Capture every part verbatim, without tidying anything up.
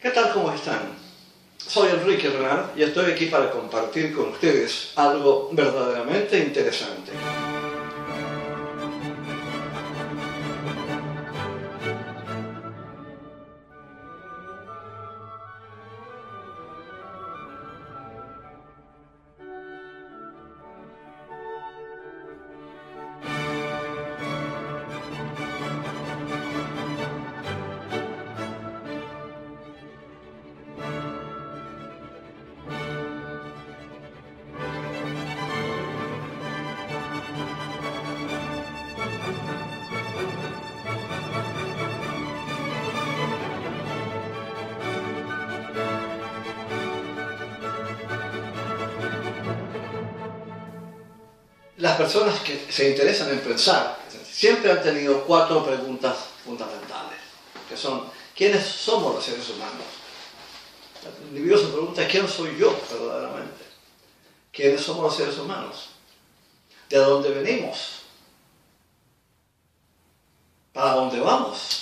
¿Qué tal? ¿Cómo están? Soy Enrique Renard y estoy aquí para compartir con ustedes algo verdaderamente interesante. Las personas que se interesan en pensar siempre han tenido cuatro preguntas fundamentales, que son: ¿quiénes somos los seres humanos? El individuo se pregunta: ¿quién soy yo verdaderamente? ¿Quiénes somos los seres humanos? ¿De dónde venimos? ¿Para dónde vamos?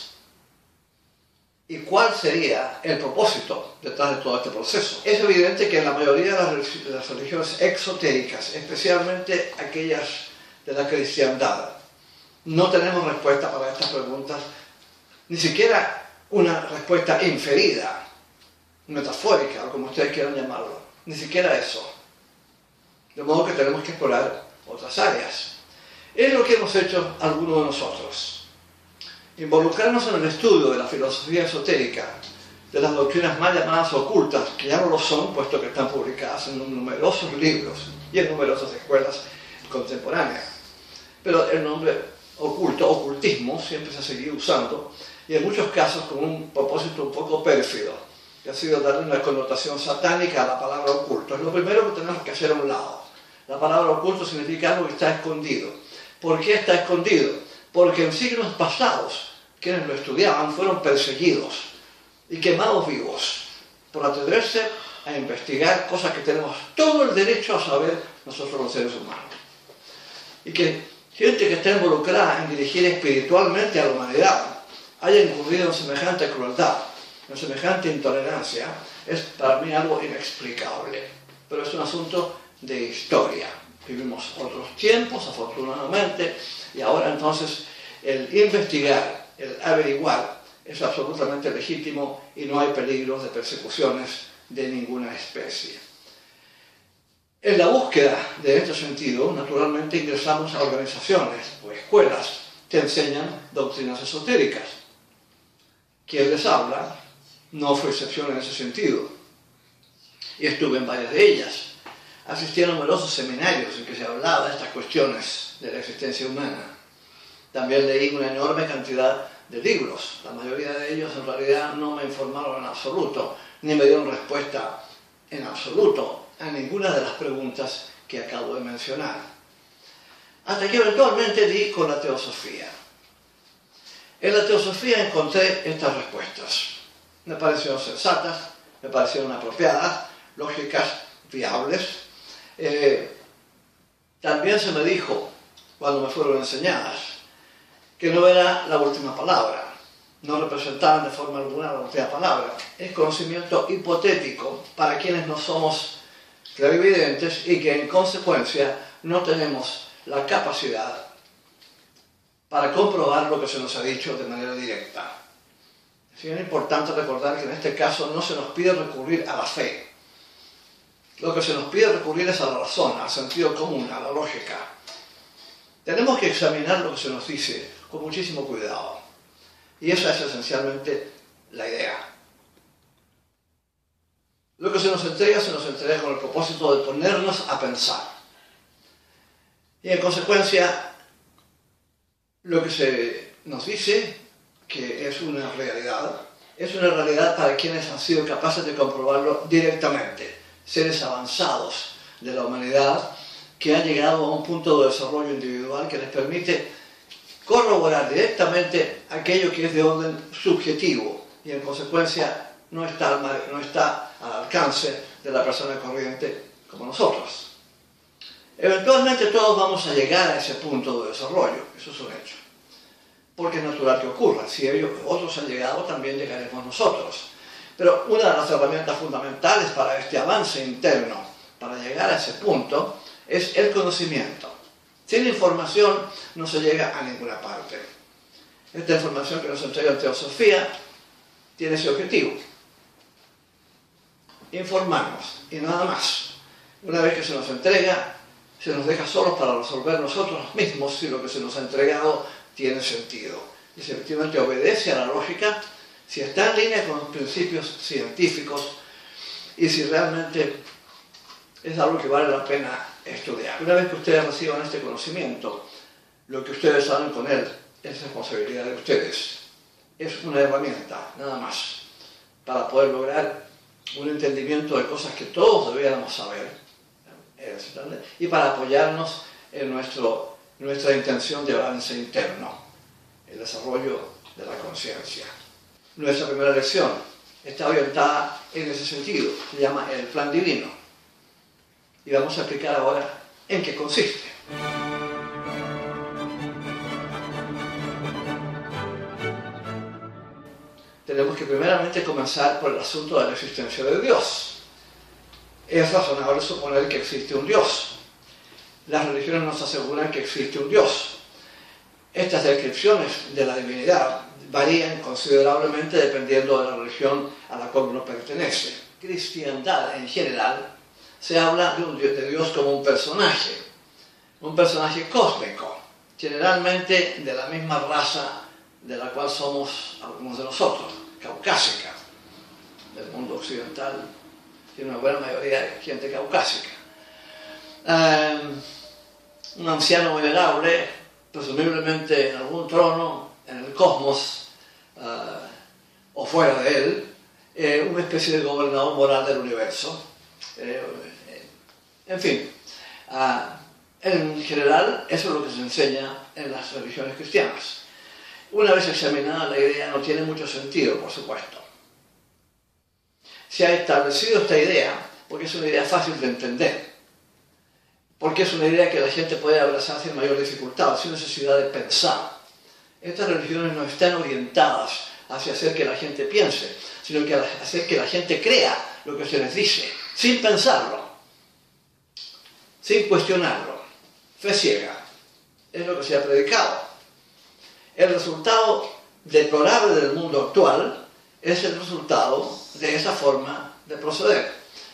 ¿Y cuál sería el propósito detrás de todo este proceso? Es evidente que en la mayoría de las religiones exotéricas, especialmente aquellas de la cristiandad, no tenemos respuesta para estas preguntas, ni siquiera una respuesta inferida, metafórica, o como ustedes quieran llamarlo, ni siquiera eso. De modo que tenemos que explorar otras áreas. Es lo que hemos hecho algunos de nosotros. Involucrarnos en el estudio de la filosofía esotérica, de las doctrinas mal llamadas ocultas, que ya no lo son, puesto que están publicadas en numerosos libros y en numerosas escuelas contemporáneas. Pero el nombre oculto, ocultismo, siempre se ha seguido usando, y en muchos casos con un propósito un poco pérfido, que ha sido darle una connotación satánica a la palabra oculto. Es lo primero que tenemos que hacer a un lado. La palabra oculto significa algo que está escondido. ¿Por qué está escondido? Porque en siglos pasados, quienes lo estudiaban fueron perseguidos y quemados vivos por atreverse a investigar cosas que tenemos todo el derecho a saber nosotros los seres humanos. Y que gente que está involucrada en dirigir espiritualmente a la humanidad haya incurrido en semejante crueldad, en semejante intolerancia, es para mí algo inexplicable. Pero es un asunto de historia. Vivimos otros tiempos, afortunadamente, y ahora entonces el investigar, el averiguar, es absolutamente legítimo y no hay peligros de persecuciones de ninguna especie. En la búsqueda de este sentido, naturalmente ingresamos a organizaciones o escuelas que enseñan doctrinas esotéricas. Quien les habla no fue excepción en ese sentido, y estuve en varias de ellas. Asistí a numerosos seminarios en que se hablaba de estas cuestiones de la existencia humana. También leí una enorme cantidad de libros. La mayoría de ellos en realidad no me informaron en absoluto, ni me dieron respuesta en absoluto a ninguna de las preguntas que acabo de mencionar. Hasta que eventualmente di con la teosofía. En la teosofía encontré estas respuestas. Me parecieron sensatas, me parecieron apropiadas, lógicas, viables. Eh, también se me dijo, cuando me fueron enseñadas, que no era la última palabra, no representaban de forma alguna la última palabra. Es conocimiento hipotético para quienes no somos clarividentes y que en consecuencia no tenemos la capacidad para comprobar lo que se nos ha dicho de manera directa. Es bien importante recordar que en este caso no se nos pide recurrir a la fe. Lo que se nos pide recurrir es a la razón, al sentido común, a la lógica. Tenemos que examinar lo que se nos dice con muchísimo cuidado. Y esa es esencialmente la idea. Lo que se nos entrega, se nos entrega con el propósito de ponernos a pensar. Y en consecuencia, lo que se nos dice, que es una realidad, es una realidad para quienes han sido capaces de comprobarlo directamente. Seres avanzados de la humanidad que han llegado a un punto de desarrollo individual que les permite corroborar directamente aquello que es de orden subjetivo y en consecuencia no está al, no está al alcance de la persona corriente como nosotros. Eventualmente todos vamos a llegar a ese punto de desarrollo, eso es un hecho, porque es natural que ocurra. Si ellos, otros han llegado, también llegaremos nosotros. Pero una de las herramientas fundamentales para este avance interno, para llegar a ese punto, es el conocimiento. Sin información no se llega a ninguna parte. Esta información que nos entrega la teosofía tiene ese objetivo: informarnos y nada más. Una vez que se nos entrega, se nos deja solos para resolver nosotros mismos si lo que se nos ha entregado tiene sentido. Y si efectivamente obedece a la lógica, si está en línea con los principios científicos y si realmente es algo que vale la pena estudiar. Una vez que ustedes reciban este conocimiento, lo que ustedes hagan con él es responsabilidad de ustedes. Es una herramienta, nada más, para poder lograr un entendimiento de cosas que todos debiéramos saber y para apoyarnos en nuestro, nuestra intención de avance interno, el desarrollo de la conciencia. Nuestra primera lección está orientada en ese sentido, se llama el plan divino. Y vamos a explicar ahora en qué consiste. Tenemos que primeramente comenzar por el asunto de la existencia de Dios. Es razonable suponer que existe un Dios. Las religiones nos aseguran que existe un Dios. Estas descripciones de la divinidad varían considerablemente dependiendo de la religión a la cual uno pertenece. Cristiandad en general se habla de, un, de Dios como un personaje, un personaje cósmico, generalmente de la misma raza de la cual somos algunos de nosotros, caucásica, del mundo occidental. Tiene una buena mayoría de gente caucásica. Um, un anciano venerable, presumiblemente en algún trono, en el cosmos, uh, o fuera de él, eh, una especie de gobernador moral del universo. Eh, en fin, uh, en general eso es lo que se enseña en las religiones cristianas. Una vez examinada la idea no tiene mucho sentido, por supuesto. Se ha establecido esta idea porque es una idea fácil de entender, porque es una idea que la gente puede abrazar sin mayor dificultad, sin necesidad de pensar. Estas religiones no están orientadas hacia hacer que la gente piense, sino que hacer que la gente crea lo que se les dice, sin pensarlo, sin cuestionarlo. Fe ciega es lo que se ha predicado. El resultado deplorable del mundo actual es el resultado de esa forma de proceder.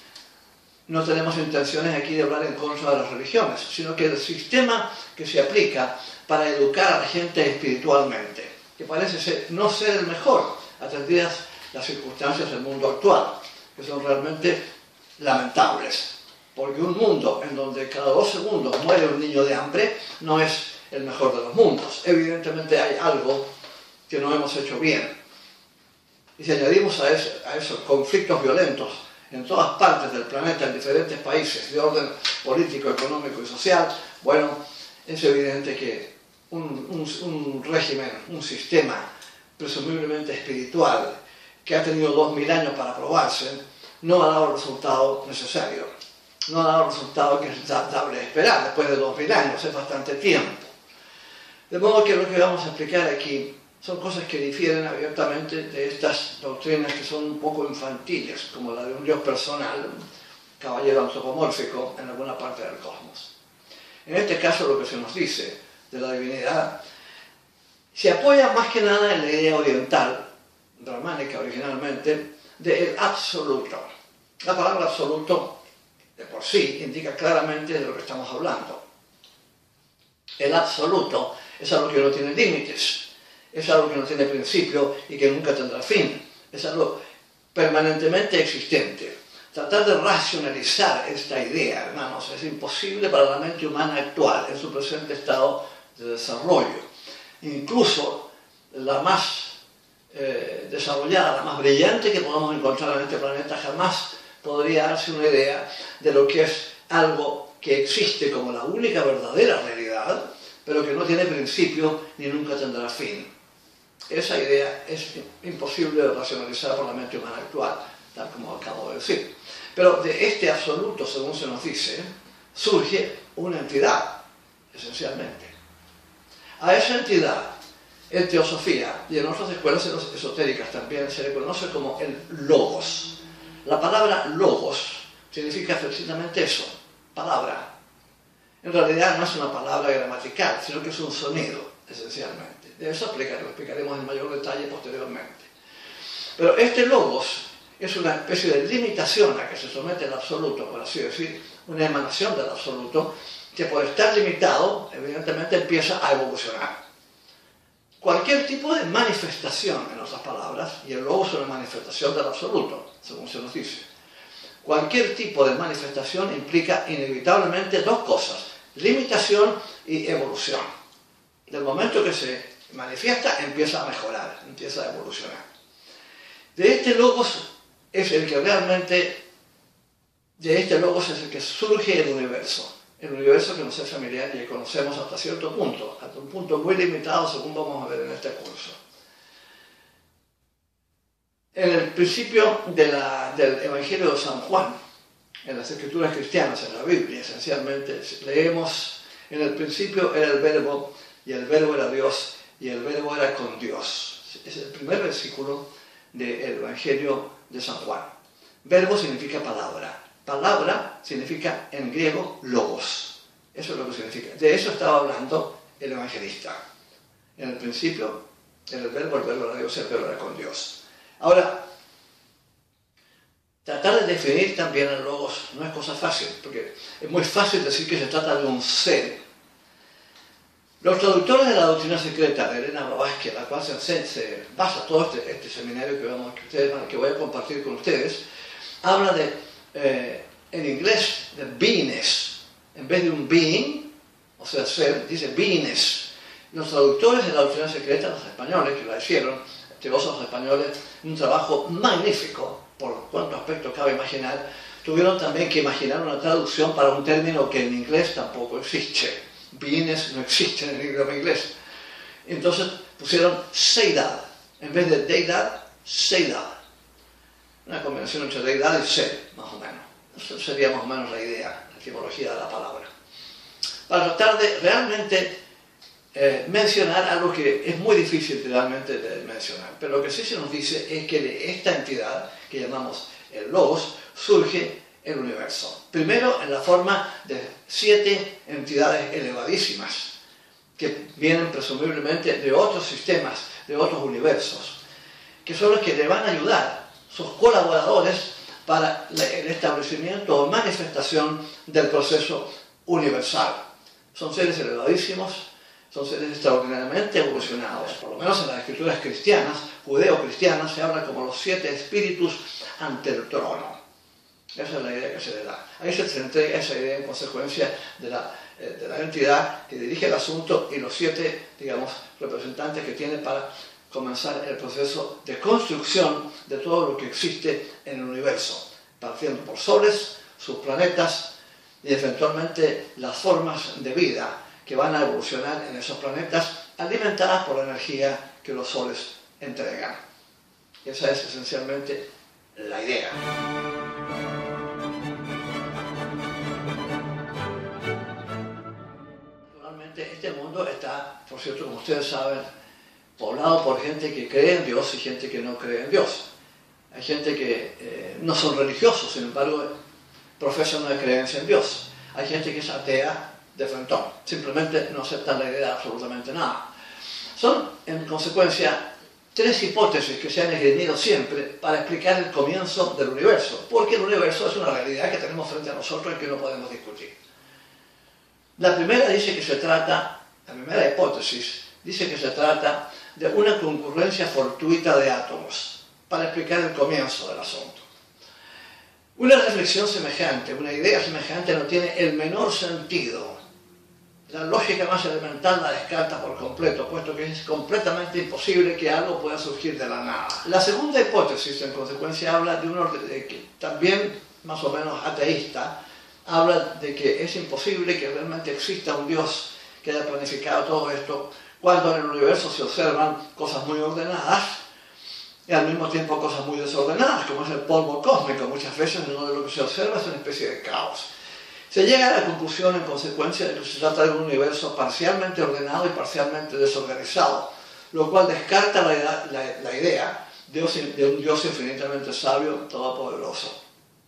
No tenemos intenciones aquí de hablar en contra de las religiones, sino que el sistema que se aplica para educar a la gente espiritualmente, que parece ser, no ser el mejor, atendidas las circunstancias del mundo actual, que son realmente lamentables, porque un mundo en donde cada dos segundos muere un niño de hambre no es el mejor de los mundos. Evidentemente hay algo que no hemos hecho bien. Y si añadimos a, eso, a esos conflictos violentos en todas partes del planeta, en diferentes países de orden político, económico y social, bueno, es evidente que un, un, un régimen, un sistema presumiblemente espiritual que ha tenido dos mil años para probarse, no ha dado el resultado necesario. No ha dado el resultado que es dable esperar después de dos mil años, es bastante tiempo. De modo que lo que vamos a explicar aquí son cosas que difieren abiertamente de estas doctrinas que son un poco infantiles, como la de un Dios personal, un caballero antropomórfico en alguna parte del cosmos. En este caso lo que se nos dice de la divinidad se apoya más que nada en la idea oriental, brahmánica originalmente, del absoluto. La palabra absoluto de por sí indica claramente de lo que estamos hablando. El absoluto es algo que no tiene límites, es algo que no tiene principio y que nunca tendrá fin, es algo permanentemente existente. Tratar de racionalizar esta idea, hermanos, es imposible para la mente humana actual en su presente estado de desarrollo. Incluso la más eh, desarrollada, la más brillante que podamos encontrar en este planeta jamás podría darse una idea de lo que es algo que existe como la única verdadera realidad, pero que no tiene principio ni nunca tendrá fin. Esa idea es imposible de racionalizar por la mente humana actual, tal como acabo de decir. Pero de este absoluto, según se nos dice, surge una entidad, esencialmente. A esa entidad en teosofía y en otras escuelas esotéricas también se le conoce como el logos. La palabra logos significa precisamente eso, palabra. En realidad no es una palabra gramatical, sino que es un sonido, esencialmente. De eso lo explicaremos en mayor detalle posteriormente. Pero este logos es una especie de limitación a que se somete el absoluto, por así decir, una emanación del absoluto, que por estar limitado, evidentemente empieza a evolucionar. Cualquier tipo de manifestación, en otras palabras, y el logos es una manifestación del absoluto, según se nos dice. Cualquier tipo de manifestación implica inevitablemente dos cosas, limitación y evolución. Del momento que se manifiesta, empieza a mejorar, empieza a evolucionar. De este logos es el que realmente, de este logos es el que surge el universo. El universo que nos es familiar y que conocemos hasta cierto punto, hasta un punto muy limitado según vamos a ver en este curso. En el principio de la, del Evangelio de San Juan, en las escrituras cristianas, en la Biblia esencialmente, leemos: en el principio era el verbo, y el verbo era Dios, y el verbo era con Dios. Es el primer versículo del Evangelio de San Juan. Verbo significa palabra. Palabra significa en griego logos. Eso es lo que significa. De eso estaba hablando el evangelista. En el principio era el verbo, el verbo era Dios, el verbo era con Dios. Ahora, tratar de definir también el logos no es cosa fácil, porque es muy fácil decir que se trata de un ser. Los traductores de la doctrina secreta de Elena Blavatsky, en la cual se, se basa todo este, este seminario que, vamos, que, ustedes, que voy a compartir con ustedes, habla de, eh, en inglés, de beingness. En vez de un being, o sea, ser, dice beingness. Los traductores de la doctrina secreta, los españoles que la hicieron, filósofos españoles, un trabajo magnífico, por cuánto aspecto cabe imaginar, tuvieron también que imaginar una traducción para un término que en inglés tampoco existe. Beingness no existe en el idioma inglés. Entonces pusieron seidad. En vez de deidad, seidad. Una combinación entre deidad y ser, más o menos. Eso sería más o menos la idea, la etimología de la palabra. Para tratar de realmente eh, mencionar algo que es muy difícil realmente de mencionar. Pero lo que sí se nos dice es que de esta entidad, que llamamos el logos, surge el universo. Primero en la forma de siete entidades elevadísimas, que vienen presumiblemente de otros sistemas, de otros universos, que son los que le van a ayudar, sus colaboradores, para el establecimiento o manifestación del proceso universal. Son seres elevadísimos, son seres extraordinariamente evolucionados. Por lo menos en las escrituras cristianas, judeo-cristianas, se habla como los siete espíritus ante el trono. Esa es la idea que se le da. Ahí se entrega esa idea en consecuencia de la, eh, de la entidad que dirige el asunto y los siete, digamos, representantes que tiene para comenzar el proceso de construcción de todo lo que existe en el universo, partiendo por soles, sus planetas y eventualmente las formas de vida que van a evolucionar en esos planetas, alimentadas por la energía que los soles entregan. Esa es esencialmente la idea. Naturalmente, este mundo está, por cierto, como ustedes saben, poblado por gente que cree en Dios y gente que no cree en Dios. Hay gente que eh, no son religiosos, sin embargo, profesan una creencia en Dios. Hay gente que es atea de frentón, simplemente no aceptan la idea de absolutamente nada. Son, en consecuencia, tres hipótesis que se han esgrimido siempre para explicar el comienzo del universo, porque el universo es una realidad que tenemos frente a nosotros y que no podemos discutir. La primera dice que se trata, la primera hipótesis, dice que se trata de una concurrencia fortuita de átomos, para explicar el comienzo del asunto. Una reflexión semejante, una idea semejante no tiene el menor sentido. La lógica más elemental la descarta por completo, puesto que es completamente imposible que algo pueda surgir de la nada. La segunda hipótesis, en consecuencia, habla de un orden de que también más o menos ateísta, habla de que es imposible que realmente exista un Dios que haya planificado todo esto, cuando en el universo se observan cosas muy ordenadas y al mismo tiempo cosas muy desordenadas, como es el polvo cósmico. Muchas veces donde lo que se observa es una especie de caos. Se llega a la conclusión, en consecuencia, de que se trata de un universo parcialmente ordenado y parcialmente desorganizado, lo cual descarta la, la, la idea de, de un Dios infinitamente sabio, todopoderoso.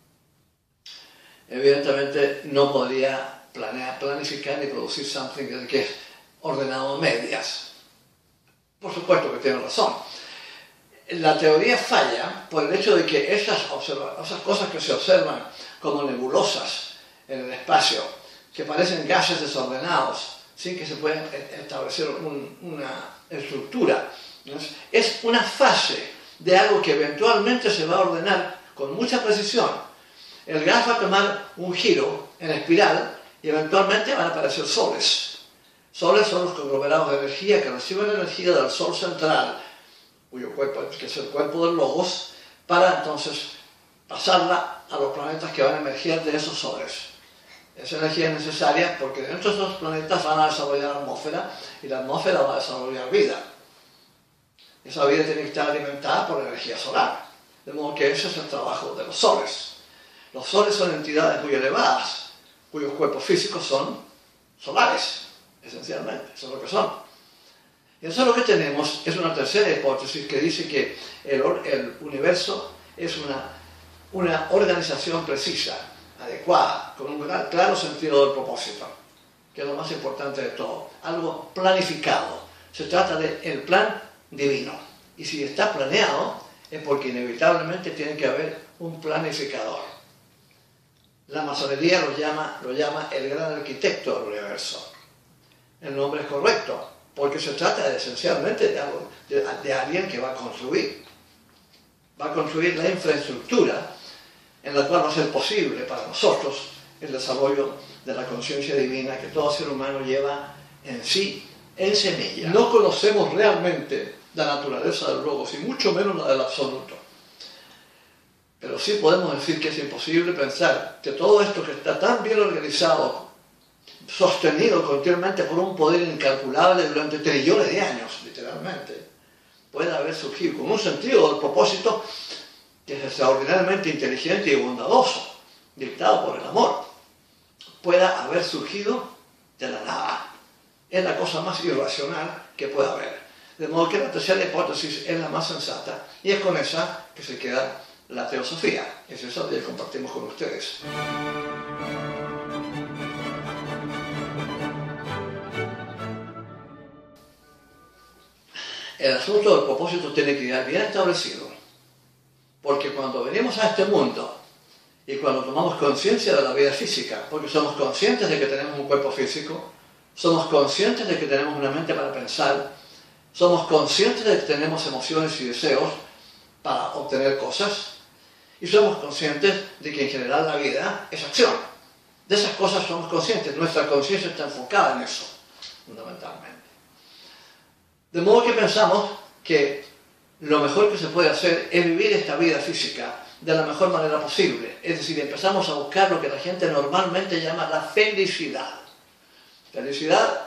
Evidentemente no podría planear, planificar ni producir something que es ordenado a medias. Por supuesto que tiene razón. La teoría falla por el hecho de que esas, esas cosas que se observan como nebulosas en el espacio, que parecen gases desordenados, sin que se pueda establecer un, una estructura, ¿no? Es una fase de algo que eventualmente se va a ordenar con mucha precisión. El gas va a tomar un giro en espiral y eventualmente van a aparecer soles. Soles son los conglomerados de energía que reciben energía del Sol central, cuyo cuerpo, que es el cuerpo del Logos, para entonces pasarla a los planetas que van a emerger de esos soles. Esa energía es necesaria porque dentro de esos planetas van a desarrollar atmósfera y la atmósfera va a desarrollar vida. Esa vida tiene que estar alimentada por energía solar. De modo que ese es el trabajo de los soles. Los soles son entidades muy elevadas, cuyos cuerpos físicos son solares, esencialmente. Eso es lo que son. Y eso es lo que tenemos, es una tercera hipótesis que dice que el, el universo es una, una organización precisa, adecuada, con un gran, claro sentido del propósito, que es lo más importante de todo. Algo planificado. Se trata del plan divino. Y si está planeado, es porque inevitablemente tiene que haber un planificador. La masonería lo llama, lo llama el gran arquitecto del universo. El nombre es correcto, porque se trata de, esencialmente de, algo, de, de alguien que va a construir. Va a construir la infraestructura en la cual va a ser posible para nosotros el desarrollo de la conciencia divina que todo ser humano lleva en sí, en semilla. No conocemos realmente la naturaleza del Logos y mucho menos la del absoluto. Pero sí podemos decir que es imposible pensar que todo esto que está tan bien organizado, sostenido continuamente por un poder incalculable durante trillones de años, literalmente, puede haber surgido con un sentido del propósito que es extraordinariamente inteligente y bondadoso, dictado por el amor, pueda haber surgido de la nada. Es la cosa más irracional que puede haber. De modo que la tercera hipótesis es la más sensata y es con esa que se queda la teosofía. Es eso que compartimos con ustedes. El asunto del propósito tiene que quedar bien establecido. Porque cuando venimos a este mundo y cuando tomamos conciencia de la vida física, porque somos conscientes de que tenemos un cuerpo físico, somos conscientes de que tenemos una mente para pensar, somos conscientes de que tenemos emociones y deseos para obtener cosas, y somos conscientes de que en general la vida es acción. De esas cosas somos conscientes, nuestra conciencia está enfocada en eso, fundamentalmente. De modo que pensamos que lo mejor que se puede hacer es vivir esta vida física de la mejor manera posible. Es decir, empezamos a buscar lo que la gente normalmente llama la felicidad. Felicidad,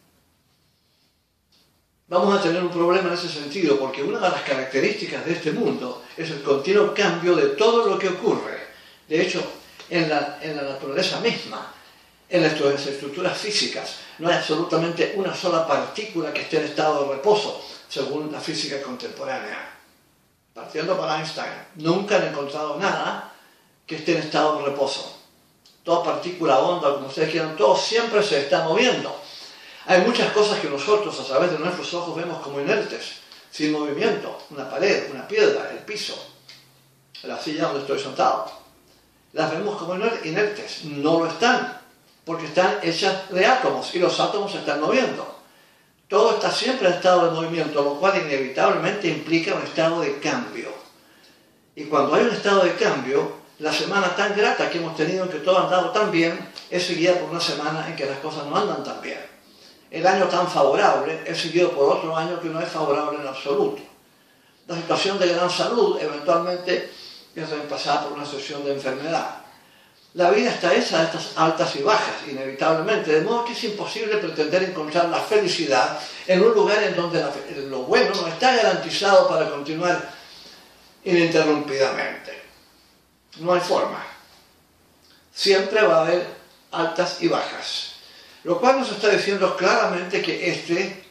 vamos a tener un problema en ese sentido, porque una de las características de este mundo es el continuo cambio de todo lo que ocurre. De hecho, en la, en la naturaleza misma, en las estructuras físicas, no hay absolutamente una sola partícula que esté en estado de reposo, según la física contemporánea. Partiendo para Einstein, nunca han encontrado nada que esté en estado de reposo. Toda partícula, onda, como ustedes quieran, todo siempre se está moviendo. Hay muchas cosas que nosotros a través de nuestros ojos vemos como inertes, sin movimiento. Una pared, una piedra, el piso, la silla donde estoy sentado. Las vemos como inertes. No lo están, porque están hechas de átomos y los átomos se están moviendo. Todo está siempre en estado de movimiento, lo cual inevitablemente implica un estado de cambio. Y cuando hay un estado de cambio, la semana tan grata que hemos tenido en que todo ha andado tan bien, es seguida por una semana en que las cosas no andan tan bien. El año tan favorable es seguido por otro año que no es favorable en absoluto. La situación de gran salud eventualmente es reemplazada por una situación de enfermedad. La vida está hecha de estas altas y bajas, inevitablemente, de modo que es imposible pretender encontrar la felicidad en un lugar en donde la, lo bueno no está garantizado para continuar ininterrumpidamente. No hay forma. Siempre va a haber altas y bajas. Lo cual nos está diciendo claramente que este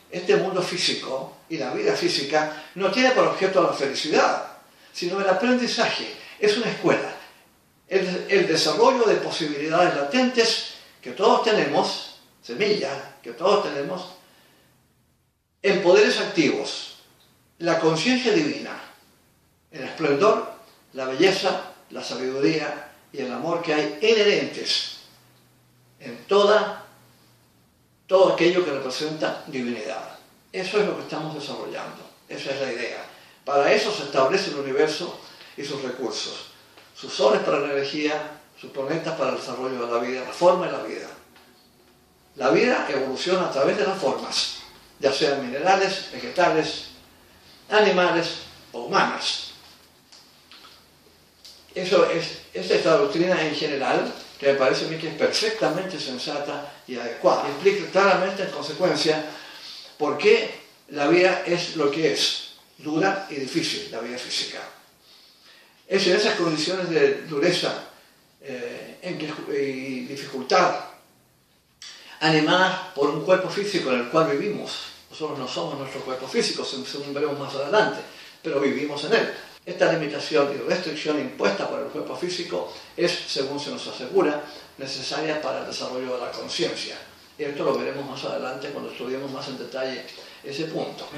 este mundo físico y la vida física no tiene por objeto la felicidad, sino el aprendizaje. Es una escuela. El, el desarrollo de posibilidades latentes que todos tenemos, semillas que todos tenemos, en poderes activos, la conciencia divina, el esplendor, la belleza, la sabiduría y el amor que hay inherentes en toda, todo aquello que representa divinidad. Eso es lo que estamos desarrollando, esa es la idea. Para eso se establece el universo y sus recursos, sus soles para la energía, sus planetas para el desarrollo de la vida, la forma de la vida. La vida evoluciona a través de las formas, ya sean minerales, vegetales, animales o humanas. Eso es, esta es la doctrina en general, que me parece a mí que es perfectamente sensata y adecuada. Implica claramente, en consecuencia, por qué la vida es lo que es, dura y difícil, la vida física. Es en esas condiciones de dureza eh, en que, y dificultad, animadas por un cuerpo físico en el cual vivimos. Nosotros no somos nuestro cuerpo físico, según veremos más adelante, pero vivimos en él. Esta limitación y restricción impuesta por el cuerpo físico es, según se nos asegura, necesaria para el desarrollo de la conciencia. Y esto lo veremos más adelante cuando estudiemos más en detalle ese punto.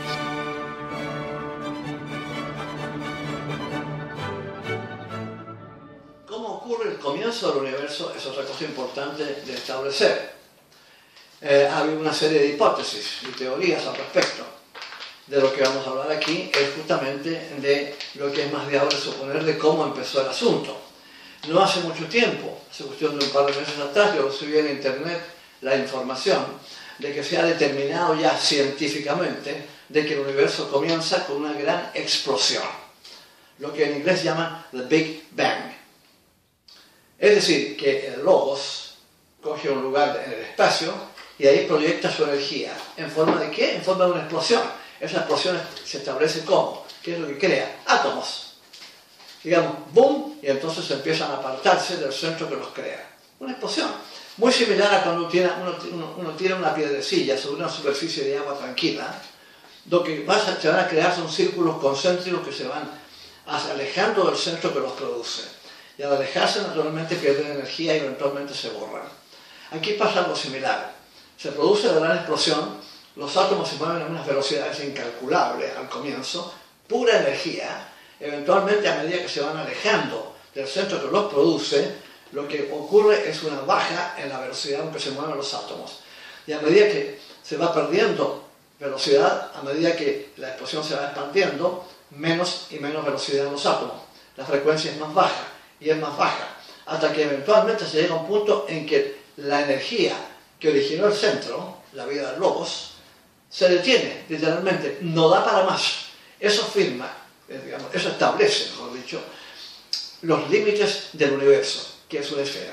¿Cómo ocurre el comienzo del universo? Es otra cosa importante de establecer. Eh, ha habido una serie de hipótesis y teorías al respecto. De lo que vamos a hablar aquí es justamente de lo que es más viable suponer de cómo empezó el asunto. No hace mucho tiempo, hace cuestión de un par de meses atrás, yo recibí en internet la información de que se ha determinado ya científicamente de que el universo comienza con una gran explosión, lo que en inglés llaman the Big Bang. Es decir, que el logos coge un lugar en el espacio y ahí proyecta su energía. ¿En forma de qué? En forma de una explosión. Esa explosión se establece ¿cómo? ¿Qué es lo que crea? Átomos. Digamos, boom, y entonces empiezan a apartarse del centro que los crea. Una explosión. Muy similar a cuando uno tira, uno, uno, uno tira una piedrecilla sobre una superficie de agua tranquila, lo que va a, se van a crear son círculos concéntricos que se van alejando del centro que los produce. Y al alejarse, naturalmente, pierden energía y eventualmente se borran. Aquí pasa algo similar. Se produce la gran explosión. Los átomos se mueven a unas velocidades incalculables al comienzo, pura energía. Eventualmente, a medida que se van alejando del centro que los produce, lo que ocurre es una baja en la velocidad con que se mueven los átomos. Y a medida que se va perdiendo velocidad, a medida que la explosión se va expandiendo, menos y menos velocidad en los átomos. La frecuencia es más baja y es más baja, hasta que eventualmente se llega a un punto en que la energía que originó el centro, la vida del logos, se detiene, literalmente, no da para más. Eso firma, digamos, eso establece, mejor dicho, los límites del universo, que es una esfera.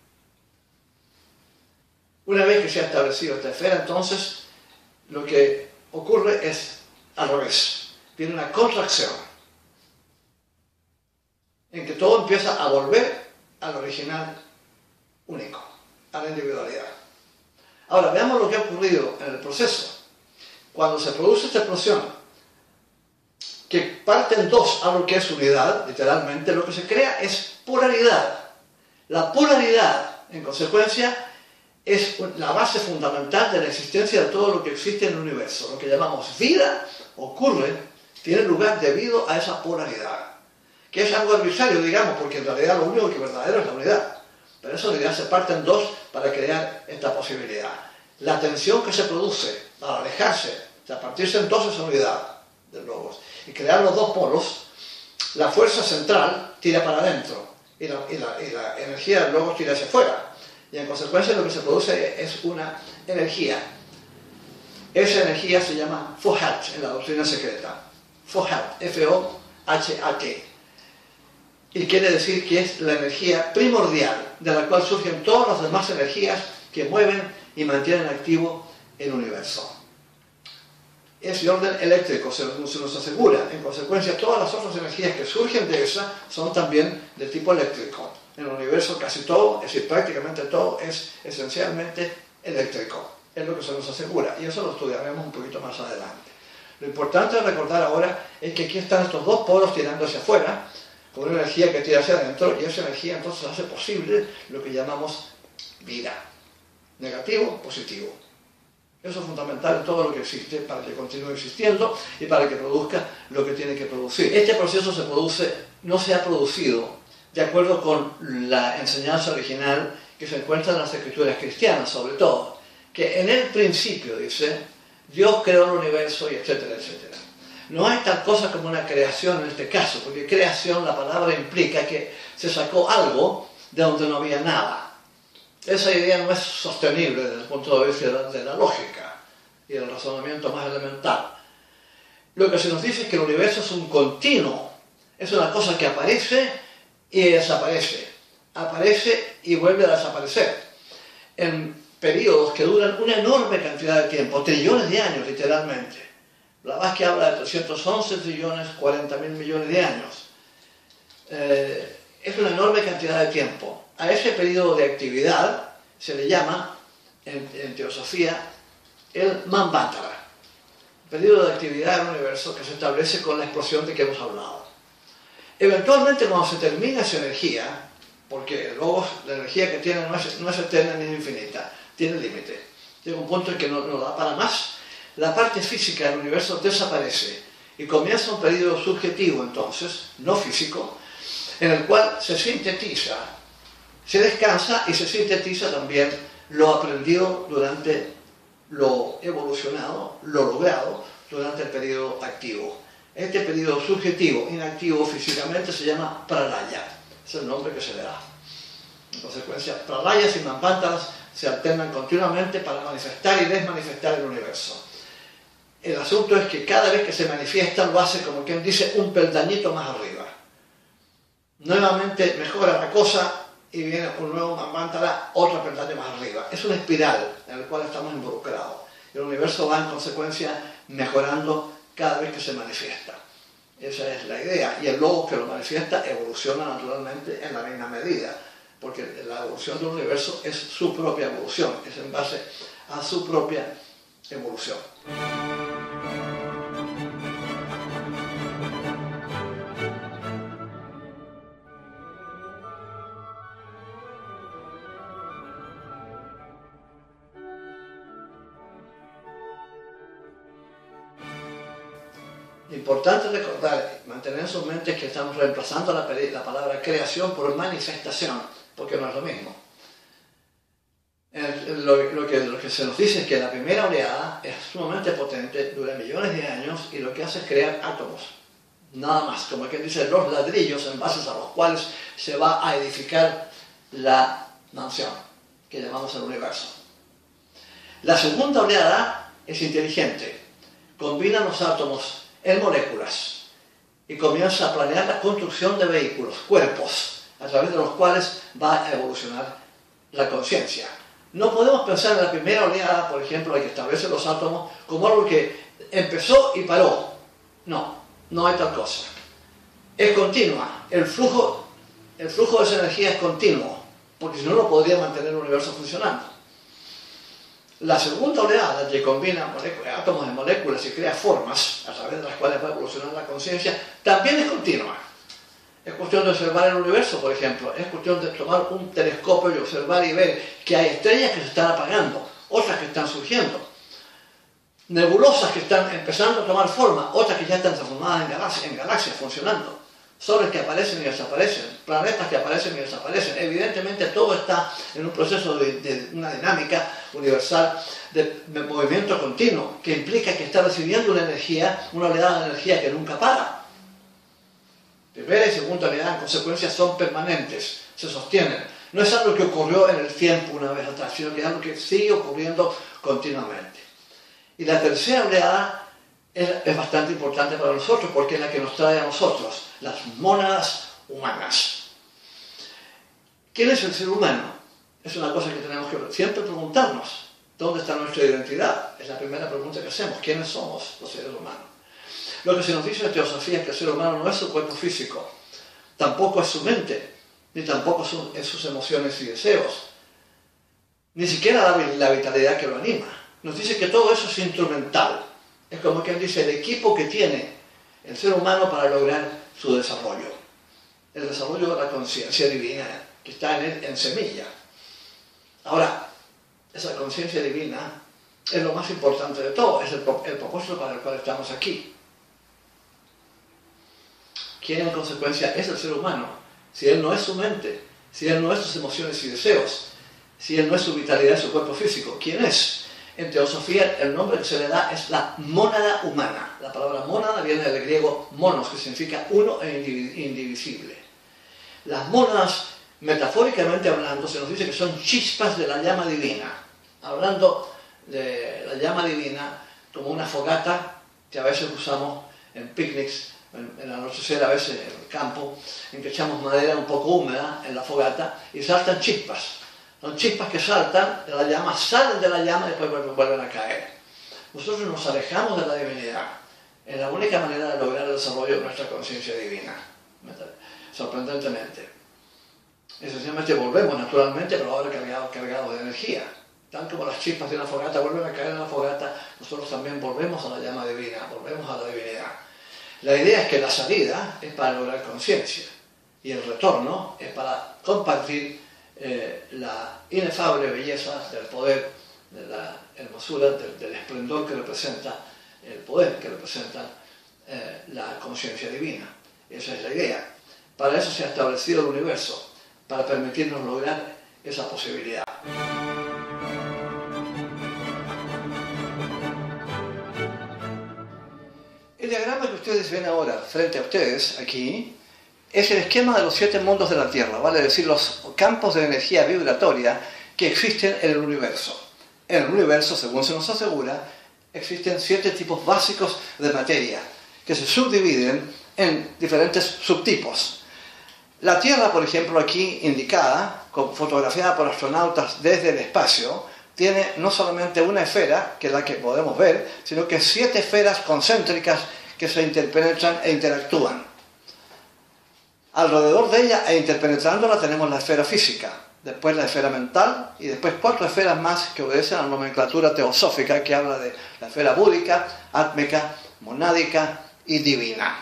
Una vez que se ha establecido esta esfera, entonces, lo que ocurre es al revés. Viene una contracción, en que todo empieza a volver al original único, a la individualidad. Ahora, veamos lo que ha ocurrido en el proceso. Cuando se produce esta explosión, que parte en dos a lo que es unidad, literalmente, lo que se crea es polaridad. La polaridad, en consecuencia, es la base fundamental de la existencia de todo lo que existe en el universo. Lo que llamamos vida ocurre, tiene lugar debido a esa polaridad, que es algo arbitrario, digamos, porque en realidad lo único que es verdadero es la unidad. Pero esa unidad se parte en dos para crear esta posibilidad. La tensión que se produce al alejarse, o sea, partirse en dos esa unidad del logos, y crear los dos polos, la fuerza central tira para adentro y la, y la, y la energía del logos tira hacia afuera. Y en consecuencia lo que se produce es una energía. Esa energía se llama Fouhat en la doctrina secreta. Fouhat, F O H A T. Y quiere decir que es la energía primordial de la cual surgen todas las demás energías que mueven y mantienen activo el universo. Es de orden eléctrico, se, se nos asegura. En consecuencia, todas las otras energías que surgen de esa son también de tipo eléctrico. En el universo casi todo, es decir, prácticamente todo, es esencialmente eléctrico. es lo que se nos asegura, y eso lo estudiaremos un poquito más adelante. Lo importante de recordar ahora es que aquí están estos dos polos tirando hacia afuera, con una energía que tira hacia adentro, y esa energía entonces hace posible lo que llamamos vida. Negativo, positivo. Eso es fundamental en todo lo que existe para que continúe existiendo y para que produzca lo que tiene que producir. Este proceso se produce, no se ha producido de acuerdo con la enseñanza original que se encuentra en las escrituras cristianas, sobre todo, que en el principio, dice, Dios creó el universo y etcétera, etcétera. No hay tal cosa como una creación en este caso, porque creación, la palabra implica que se sacó algo de donde no había nada. Esa idea no es sostenible desde el punto de vista de la lógica y del razonamiento más elemental. Lo que se nos dice es que el universo es un continuo, es una cosa que aparece y desaparece, aparece y vuelve a desaparecer, en periodos que duran una enorme cantidad de tiempo, trillones de años literalmente. Blavatsky habla de trescientos once trillones, cuarenta mil millones de años. Eh, es una enorme cantidad de tiempo. A ese periodo de actividad se le llama, en, en teosofía, el Manvantara, periodo de actividad del universo que se establece con la explosión de que hemos hablado. Eventualmente, cuando se termina esa energía, porque el logos, la energía que tiene no es, no es eterna ni infinita, tiene límite, llega un punto en que no, no da para más, la parte física del universo desaparece y comienza un periodo subjetivo, entonces, no físico, en el cual se sintetiza, se descansa y se sintetiza también lo aprendido durante lo evolucionado, lo logrado durante el periodo activo. Este periodo subjetivo, inactivo físicamente, se llama pralaya, es el nombre que se le da. En consecuencia, pralayas y manvantaras se alternan continuamente para manifestar y desmanifestar el universo. El asunto es que cada vez que se manifiesta lo hace, como quien dice, un peldañito más arriba. Nuevamente mejora la cosa y viene un nuevo manvantara, otro peldaño más arriba. Es una espiral en la cual estamos involucrados. El universo va en consecuencia mejorando cada vez que se manifiesta. Esa es la idea. Y el logos que lo manifiesta evoluciona naturalmente en la misma medida, porque la evolución del universo es su propia evolución, es en base a su propia evolución. Importante recordar, mantener en sus mentes que estamos reemplazando la, la palabra creación por manifestación, porque no es lo mismo. El, lo, lo, que, lo que se nos dice es que la primera oleada es sumamente potente, dura millones de años y lo que hace es crear átomos. Nada más, como quien dice, los ladrillos en base a los cuales se va a edificar la mansión que llamamos el universo. La segunda oleada es inteligente, combina los átomos en moléculas y comienza a planear la construcción de vehículos, cuerpos, a través de los cuales va a evolucionar la conciencia. No podemos pensar en la primera oleada, por ejemplo, la que establece los átomos, como algo que empezó y paró. No, no hay tal cosa. Es continua. El flujo, el flujo de esa energía es continuo, porque si no, no podría mantener el universo funcionando. La segunda oleada, que combina átomos de moléculas y crea formas a través de las cuales va a evolucionar la conciencia, también es continua. Es cuestión de observar el universo, por ejemplo. Es cuestión de tomar un telescopio y observar y ver que hay estrellas que se están apagando, otras que están surgiendo. Nebulosas que están empezando a tomar forma, otras que ya están transformadas en galaxias, en galaxias funcionando. Soles que aparecen y desaparecen, planetas que aparecen y desaparecen. Evidentemente todo está en un proceso de, de una dinámica universal de, de movimiento continuo, que implica que está recibiendo una energía, una oleada de energía que nunca para. Primera y segunda oleada, en consecuencia, son permanentes, se sostienen. No es algo que ocurrió en el tiempo una vez atrás, sino que es algo que sigue ocurriendo continuamente. Y la tercera oleada es, es bastante importante para nosotros, porque es la que nos trae a nosotros, las mónadas humanas. ¿Quién es el ser humano? Es una cosa que tenemos que siempre preguntarnos. ¿Dónde está nuestra identidad? Es la primera pregunta que hacemos. ¿Quiénes somos los seres humanos? Lo que se nos dice en teosofía es que el ser humano no es su cuerpo físico, tampoco es su mente, ni tampoco son sus emociones y deseos, ni siquiera la, la vitalidad que lo anima. nos dice que todo eso es instrumental. Es como quien dice, el equipo que tiene el ser humano para lograr su desarrollo. El desarrollo de la conciencia divina que está en él en semilla. Ahora, esa conciencia divina es lo más importante de todo, es el, el propósito para el cual estamos aquí. ¿Quién en consecuencia es el ser humano? Si él no es su mente, si él no es sus emociones y deseos, si él no es su vitalidad y su cuerpo físico, ¿quién es? En teosofía el nombre que se le da es la mónada humana. La palabra mónada viene del griego monos, que significa uno e indivisible. Las mónadas, metafóricamente hablando, se nos dice que son chispas de la llama divina. Hablando de la llama divina como una fogata que a veces usamos en picnics, en, en la anochecer, a veces en el campo, en que echamos madera un poco húmeda en la fogata y saltan chispas. Son chispas que saltan de la llama, salen de la llama y después vuelven a caer. Nosotros nos alejamos de la divinidad. Es la única manera de lograr el desarrollo de nuestra conciencia divina. Sorprendentemente. Esencialmente volvemos naturalmente, pero ahora cargados, cargados de energía. Tal como las chispas de una fogata vuelven a caer en la fogata, nosotros también volvemos a la llama divina, volvemos a la divinidad. La idea es que la salida es para lograr conciencia y el retorno es para compartir eh, la inefable belleza del poder, de la hermosura, del, del esplendor que representa, el poder que representa eh, la conciencia divina. Esa es la idea. Para eso se ha establecido el universo, para permitirnos lograr esa posibilidad. El diagrama que ustedes ven ahora frente a ustedes, aquí, es el esquema de los siete mundos de la Tierra, vale decir, los campos de energía vibratoria que existen en el universo. En el universo, según se nos asegura, existen siete tipos básicos de materia, que se subdividen en diferentes subtipos. La Tierra, por ejemplo, aquí indicada, fotografiada por astronautas desde el espacio, tiene no solamente una esfera, que es la que podemos ver, sino que siete esferas concéntricas que se interpenetran e interactúan. Alrededor de ella e interpenetrándola tenemos la esfera física, después la esfera mental y después cuatro esferas más que obedecen a la nomenclatura teosófica que habla de la esfera búdica, átmica, monádica y divina.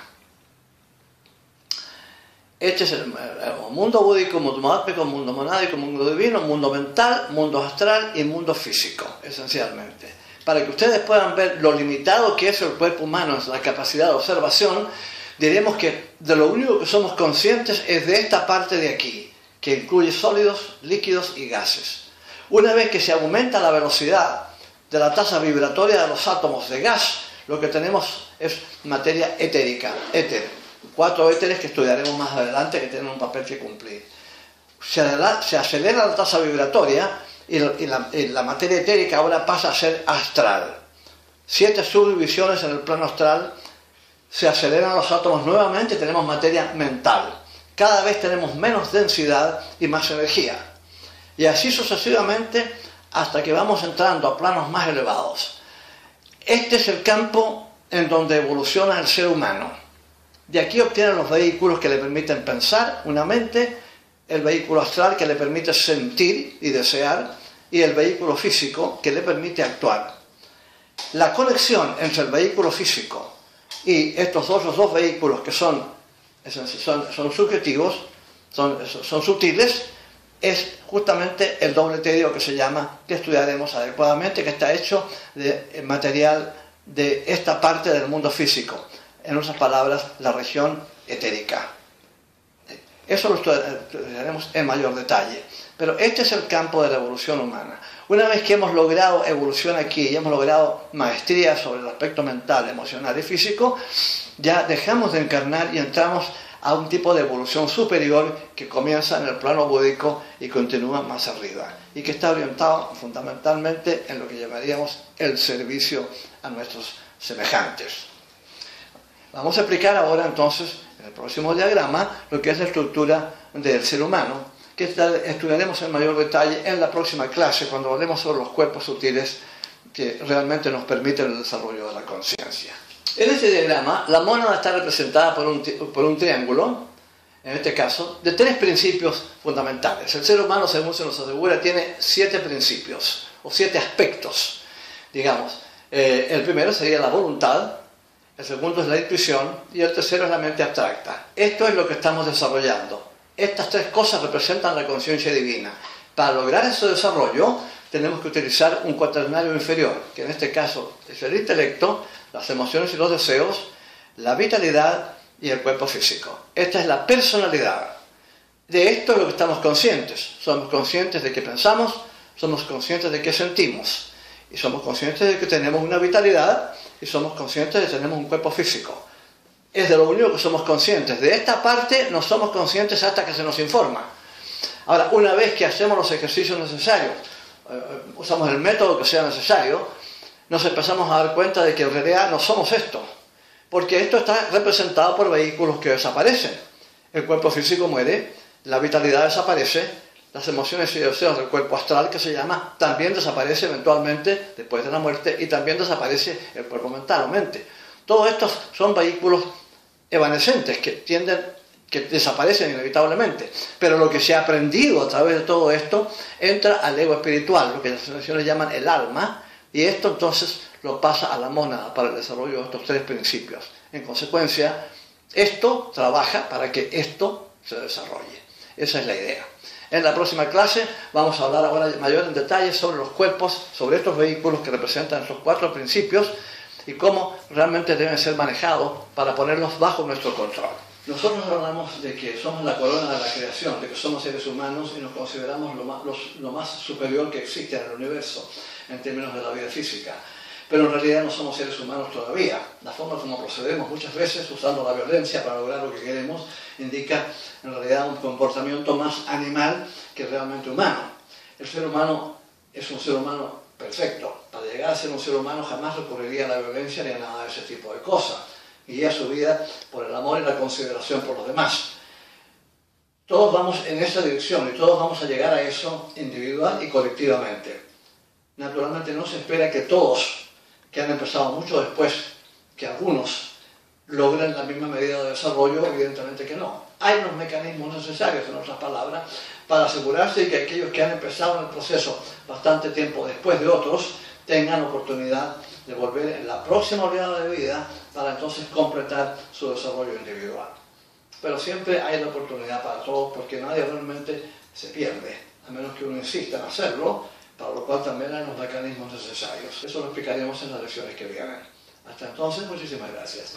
Este es el, el mundo búdico, mundo átmico, mundo monádico, mundo divino, mundo mental, mundo astral y mundo físico, esencialmente. Para que ustedes puedan ver lo limitado que es el cuerpo humano en la capacidad de observación, diremos que de lo único que somos conscientes es de esta parte de aquí, que incluye sólidos, líquidos y gases. Una vez que se aumenta la velocidad de la tasa vibratoria de los átomos de gas, lo que tenemos es materia etérica, éter. Cuatro éteres que estudiaremos más adelante, que tienen un papel que cumplir. Se, se acelera la tasa vibratoria y la, y la materia etérica ahora pasa a ser astral. Siete subdivisiones en el plano astral, se aceleran los átomos nuevamente, tenemos materia mental. Cada vez tenemos menos densidad y más energía. Y así sucesivamente hasta que vamos entrando a planos más elevados. Este es el campo en donde evoluciona el ser humano. De aquí obtienen los vehículos que le permiten pensar, una mente, el vehículo astral que le permite sentir y desear, y el vehículo físico que le permite actuar. La conexión entre el vehículo físico y estos otros dos vehículos que son, son, son subjetivos, son, son sutiles, es justamente el doble tedio que se llama, que estudiaremos adecuadamente, que está hecho de material de esta parte del mundo físico. En otras palabras, la región etérica. Eso lo estudiaremos en mayor detalle. Pero este es el campo de la evolución humana. Una vez que hemos logrado evolución aquí y hemos logrado maestría sobre el aspecto mental, emocional y físico, ya dejamos de encarnar y entramos a un tipo de evolución superior que comienza en el plano búdico y continúa más arriba. Y que está orientado fundamentalmente en lo que llamaríamos el servicio a nuestros semejantes. Vamos a explicar ahora entonces, en el próximo diagrama, lo que es la estructura del ser humano, que estudiaremos en mayor detalle en la próxima clase, cuando hablemos sobre los cuerpos sutiles que realmente nos permiten el desarrollo de la conciencia. En este diagrama, la mónada está representada por un, por un triángulo, en este caso, de tres principios fundamentales. El ser humano, según se nos asegura, tiene siete principios, o siete aspectos. digamos. Eh, el primero sería la voluntad, el segundo es la intuición y el tercero es la mente abstracta. Esto es lo que estamos desarrollando. Estas tres cosas representan la conciencia divina. Para lograr ese desarrollo tenemos que utilizar un cuaternario inferior, que en este caso es el intelecto, las emociones y los deseos, la vitalidad y el cuerpo físico. Esta es la personalidad. De esto es lo que estamos conscientes. Somos conscientes de que pensamos, somos conscientes de que sentimos. Y somos conscientes de que tenemos una vitalidad y somos conscientes de que tenemos un cuerpo físico. Es de lo único que somos conscientes. De esta parte no somos conscientes hasta que se nos informa. Ahora, una vez que hacemos los ejercicios necesarios, eh, usamos el método que sea necesario, nos empezamos a dar cuenta de que en realidad no somos esto. Porque esto está representado por vehículos que desaparecen. El cuerpo físico muere, la vitalidad desaparece, las emociones y deseos del cuerpo astral, que se llama, también desaparece eventualmente después de la muerte, y también desaparece el cuerpo mental o mente. Todos estos son vehículos evanescentes que tienden, que desaparecen inevitablemente. Pero lo que se ha aprendido a través de todo esto entra al ego espiritual, lo que las tradiciones llaman el alma, y esto entonces lo pasa a la mónada para el desarrollo de estos tres principios. En consecuencia, esto trabaja para que esto se desarrolle. Esa es la idea. En la próxima clase vamos a hablar ahora mayor en detalle sobre los cuerpos, sobre estos vehículos que representan estos cuatro principios y cómo realmente deben ser manejados para ponerlos bajo nuestro control. Nosotros hablamos de que somos la corona de la creación, de que somos seres humanos y nos consideramos lo más, los, lo más superior que existe en el universo en términos de la vida física. Pero en realidad no somos seres humanos todavía. La forma como procedemos muchas veces, usando la violencia para lograr lo que queremos, indica en realidad un comportamiento más animal que realmente humano. El ser humano es un ser humano perfecto. Para llegar a ser un ser humano jamás recurriría a la violencia ni a nada de ese tipo de cosas. Guía su vida por el amor y la consideración por los demás. Todos vamos en esa dirección y todos vamos a llegar a eso individual y colectivamente. Naturalmente no se espera que todos, que han empezado mucho después, que algunos logren la misma medida de desarrollo, evidentemente que no. Hay los mecanismos necesarios, en otras palabras, para asegurarse de que aquellos que han empezado el proceso bastante tiempo después de otros tengan oportunidad de volver en la próxima oleada de vida para entonces completar su desarrollo individual. Pero siempre hay la oportunidad para todos porque nadie realmente se pierde, a menos que uno insista en hacerlo, para lo cual también hay los mecanismos necesarios. Eso lo explicaremos en las lecciones que vienen. Hasta entonces, muchísimas gracias.